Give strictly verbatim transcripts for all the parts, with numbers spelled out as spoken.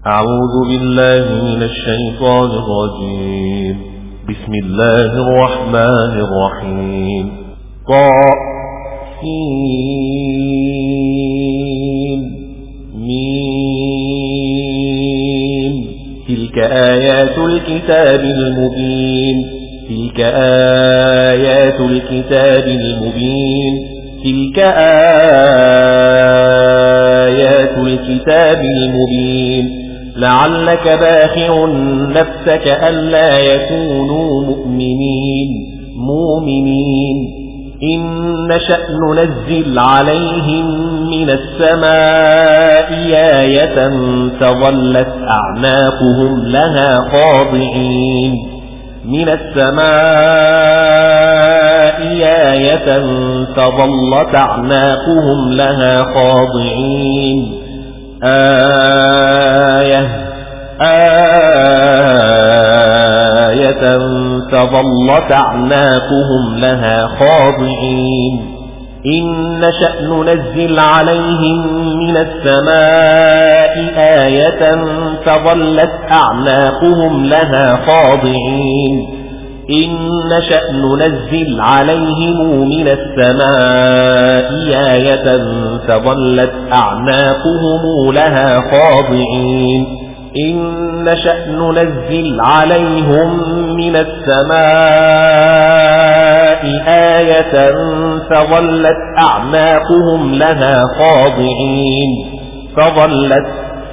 أعوذ بالله من الشيطان الرجيم. بسم الله الرحمن الرحيم. طاسين ميم. تلك آيات الكتاب المبين. تلك آيات الكتاب المبين. تلك آيات الكتاب المبين. لعلك باخع نفسك ألا يكونوا مؤمنين مؤمنين إن نشأ ننزل عليهم من السماء آية فظلت أعناقهم لها خاضعين. من السماء آية فظلت أعناقهم لها خاضعين. آية آية فظلت أعناقهم لها خاضعين. إن نشأ ننزل عليهم من السماء آية فظلت أعناقهم لها خاضعين. إن نشأ ننزل عليهم من السماء آية فظلت أعناقهم لها خاضعين. إن نشأ ننزل عليهم من السماء آية فظلت أعناقهم لها خاضعين. فظلت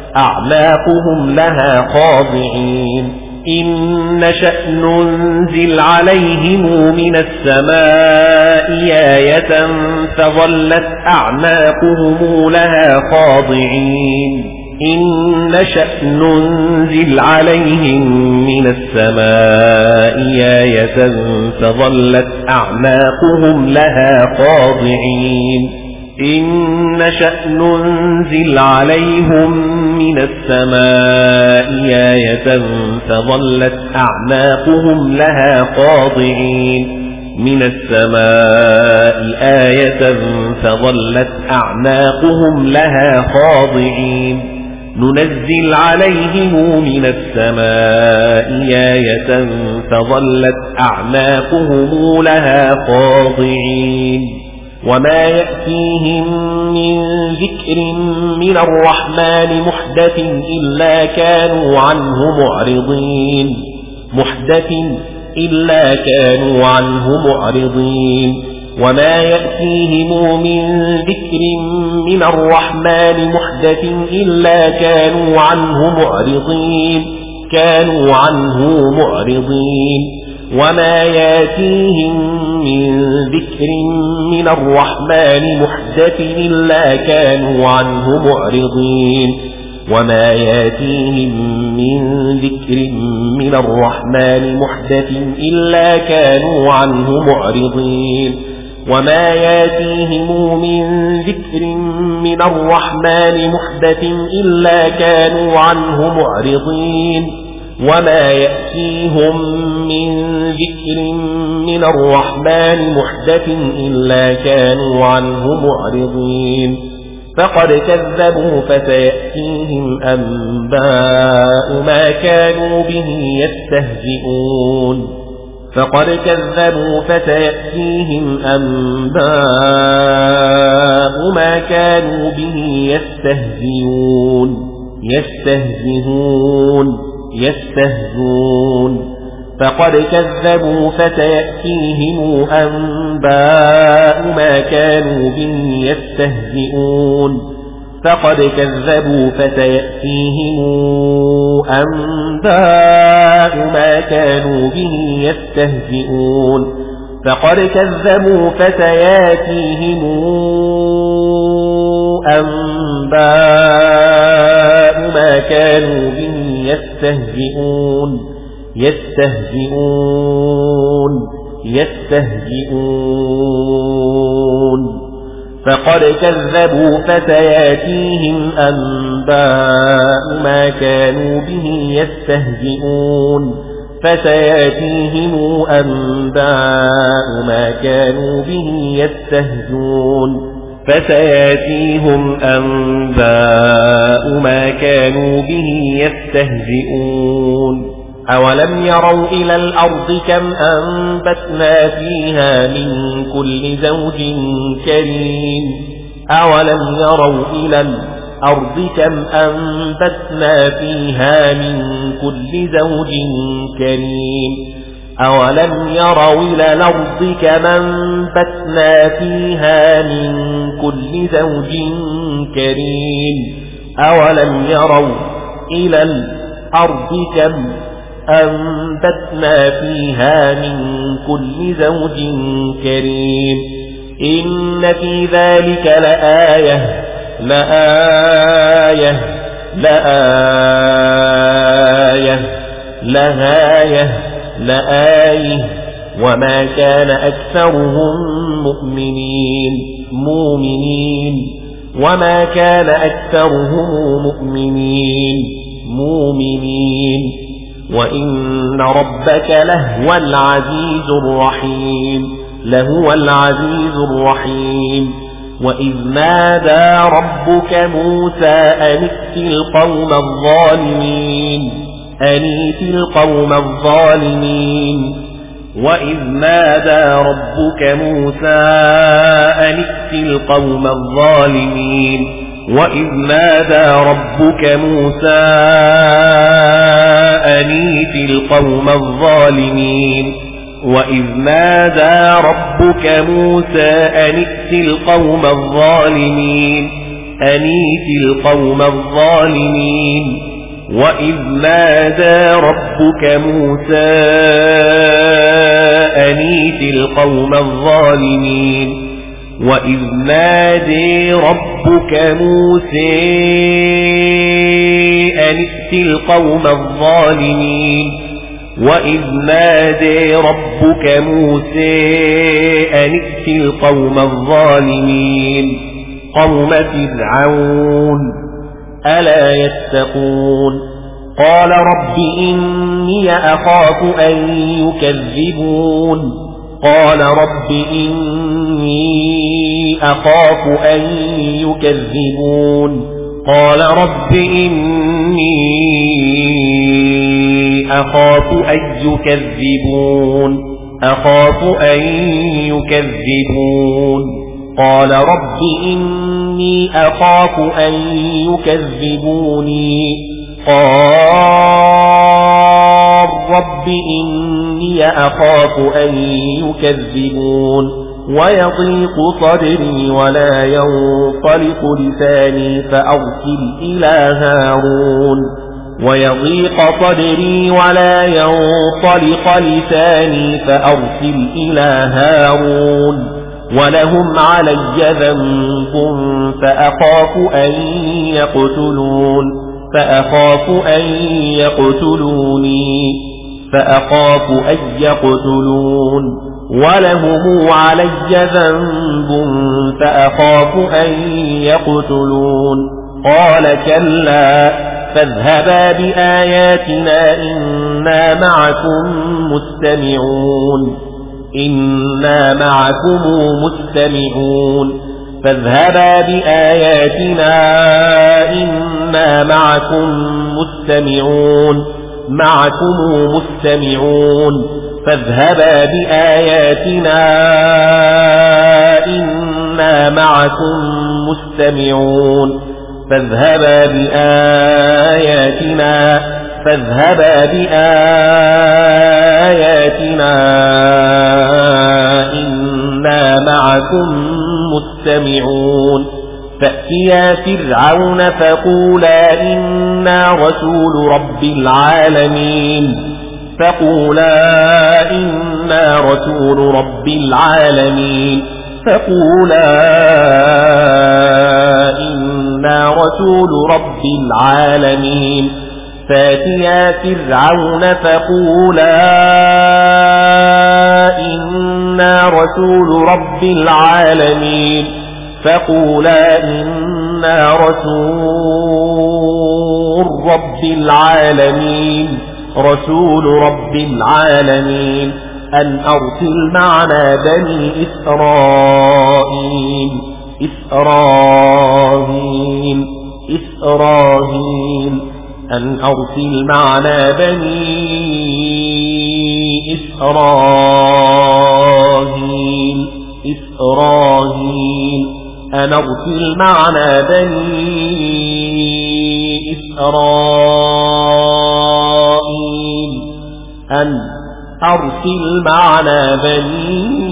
أعناقهم لها خاضعين. إن نشأ ننزل عليهم من السماء آية فظلت أعناقهم لها خاضعين. إن نشأ ننزل عليهم من السماء آية فظلت أعناقهم لها خاضعين. إن نشأ ننزل عليهم من السماء آية فظلت أعناقهم لها خاضعين. من السماء آية فظلت أعناقهم لها خاضعين. ننزل عليهم من السماء آية فظلت أعناقهم لها خاضعين. وما يأتيهم من ذكر من الرحمن محدث إلا كانوا عنه معرضين. محدث إلا كانوا عنه معرضين. وما يأتيهم من ذكر من الرحمن محدث إلا كانوا عنه معرضين. كانوا عنه معرضين. وما ياتيهم من ذكر من الرحمن محدث إلا كانوا عنه معرضين. وما ياتيهم من ذكر من الرحمن محدث إلا كانوا عنه معرضين. وما ياتيهم من ذكر من الرحمن محدث إلا كانوا عنه معرضين. وما يأتيهم من ذكر من الرحمن محدث إلا كانوا عنه معرضين. فقد كذبوا فسيأتيهم أنباء ما كانوا به يستهزئون. فقد كذبوا فسيأتيهم أنباء ما كانوا به يستهزئون. يستهزئون يستهزون. فقد كذبوا فسيأتيهم أنباء ما كانوا به يستهزئون. فقد كذبوا فسيأتيهم أنباء ما كانوا به يستهزئون. فقد كذبوا فسيأتيهم أنباء ما كانوا به يستهزئون. يستهزئون يستهزئون. فقد كذبوا فسيأتيهم أنباء ما كانوا به يستهزئون. فسيأتيهم أنباء ما كانوا به يستهزئون. فسياتيهم أنباء ما كانوا به يستهزئون أولم يروا إلى الأرض كم أنبتنا فيها من كل زوج كريم أولم يروا إلى الأرض كم أنبتنا فيها من كل زوج كريم أولم يروا إلى الأرض كم أنبتنا فيها من كل زوج كريم أولم يروا إلى الأرض كم أنبتنا فيها من كل زوج كريم إن في ذلك لآية لآية لآية لآية لآية وما كان أكثرهم مؤمنين مؤمنين وما كان أكثرهم مؤمنين مؤمنين وإن ربك لهو العزيز الرحيم لهو العزيز الرحيم وإذ نادى ربك موسى أن ائت القوم الظالمين أن ائت القوم الظالمين وإذ نادى ربك موسى أن ائت القوم الظالمين وإذ نادى ربك موسى أن ائت القوم الظالمين وإذ نادى ربك موسى أن ائت القوم الظالمين أن ائت القوم الظالمين وإذ نادى ربك موسى أن ائت القوم الظالمين وإذ نادى ربك موسى أن ائت القوم الظالمين وإذ نادى ربك موسى أن ائت القوم الظالمين قوم فرعون ألا يتقون قال رب إني أخاف أن يكذبون قال رب إني أخاف أن يكذبون قال رب إني أخاف أن يكذبون أخاف أن يكذبون قال رب إني أخاف أن يكذبوني قال رب إني أخاف أن يكذبون ويضيق صدري ولا ينطلق لساني فأرسل إلى هارون ويضيق صدري ولا ينطلق لساني فأرسل إلى هارون ولهم علي ذنب فأخاف أن يقتلون فأخاف أن يقتلوني فأخاف أن يقتلون ولهم علي ذنب فأخاف أن يقتلون قال كلا فاذهبا بآياتنا إنا معكم مستمعون إنا معكم مستمعون فاذهبا بآياتنا إنا معكم مستمعون معكم مستمعون فاذهبا بآياتنا إنا معكم مستمعون فاذهبا بآياتنا فاذهبا بآياتنا إنا معكم مستمعون فأتيا فرعون فقولا إنا رسول رب العالمين فقولا إنا رسول رب العالمين فقولا إنا رسول رب العالمين فاتيا فرعون فقولا إنا رسول رب العالمين فقولا إنا رسول رب العالمين رسول رب العالمين أن أرسل معنا بني إسرائيل إسرائيل إسرائيل أن أرسل معنا بني إسرائيل إسرائيل أن أرسل معنا بني إسرائيل أن أرسل معنا بني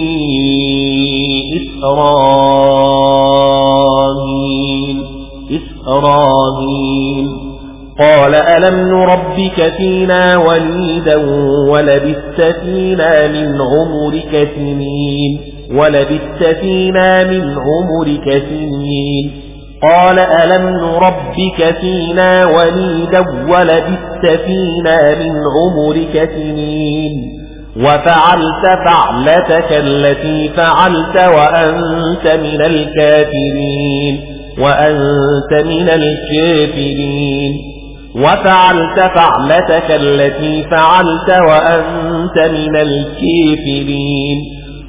إسرائيل إسرائيل قال ألم نربك فينا وليدا ولبثت فينا من عمرك سنين ولبثت فينا من عمرك سنين قال ألم نربك فينا وليدا ولبثت فينا من عمرك سنين وفعلت فعلتك التي فعلت وأنت من الكافرين وأنت من الكافرين وفعلت فعلتك التي فعلت وأنت من الكافرين